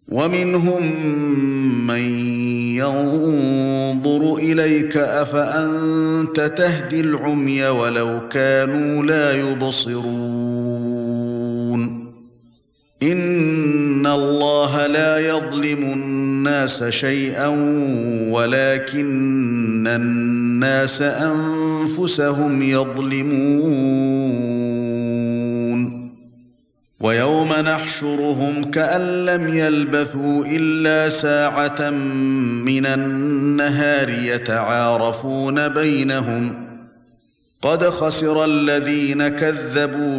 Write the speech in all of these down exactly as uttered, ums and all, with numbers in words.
ومنهم من ينظر إليك أفأنت تهدي العمي ولو كانوا لا يبصرون إن الله لا يظلم الناس شيئا ولكن الناس أنفسهم يظلمون ويوم نحشرهم كأن لم يلبثوا إلا ساعة من النهار يتعارفون بينهم قد خسر الذين كذبوا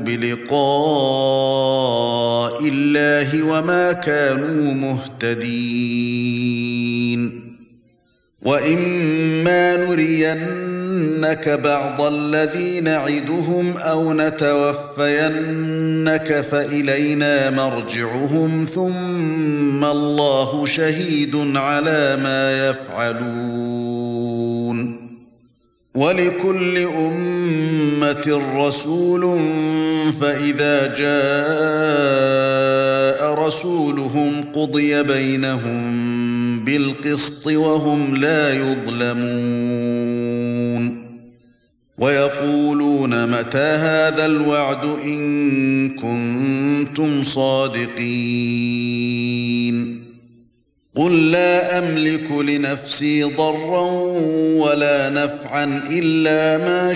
بلقاء الله وما كانوا مهتدين وإما نرينك بعض الذي نعدهم أو نتوفينك فإلينا مرجعهم ثم الله شهيد على ما يفعلون ولكل أمة رسول فإذا جاء رسولهم قضي بينهم بالقسط وهم لا يظلمون ويقولون متى هذا الوعد إن كنتم صادقين قل لا أملك لنفسي ضرا ولا نفعا إلا ما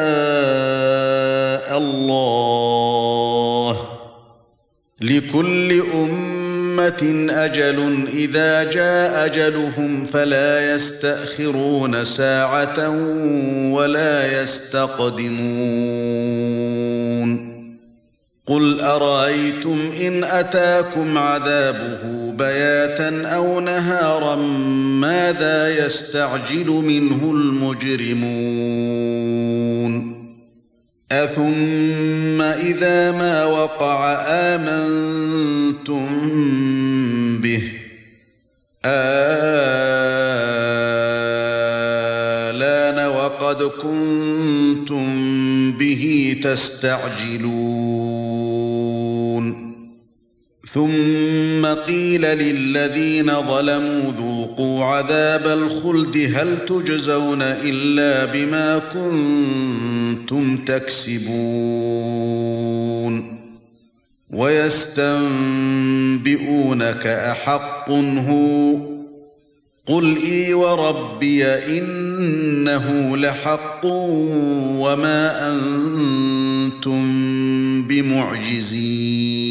شاء الله لكل أمة أجل إذا جاء أجلهم فلا يستأخرون ساعة ولا يستقدمون قل أرأيتم إن أتاكم عذابه بياتا أو نهارا ماذا يستعجل منه المجرمون أثم إذا ما وقع آمنتم به آلان وقد كنتم به تستعجلون ثم قيل للذين ظلموا ذوقوا عذاب الخلد هل تجزون إلا بما كنتم تكسبون ويستنبئونك أحق هو قل إي وربي إنه لحق وما أنتم بمعجزين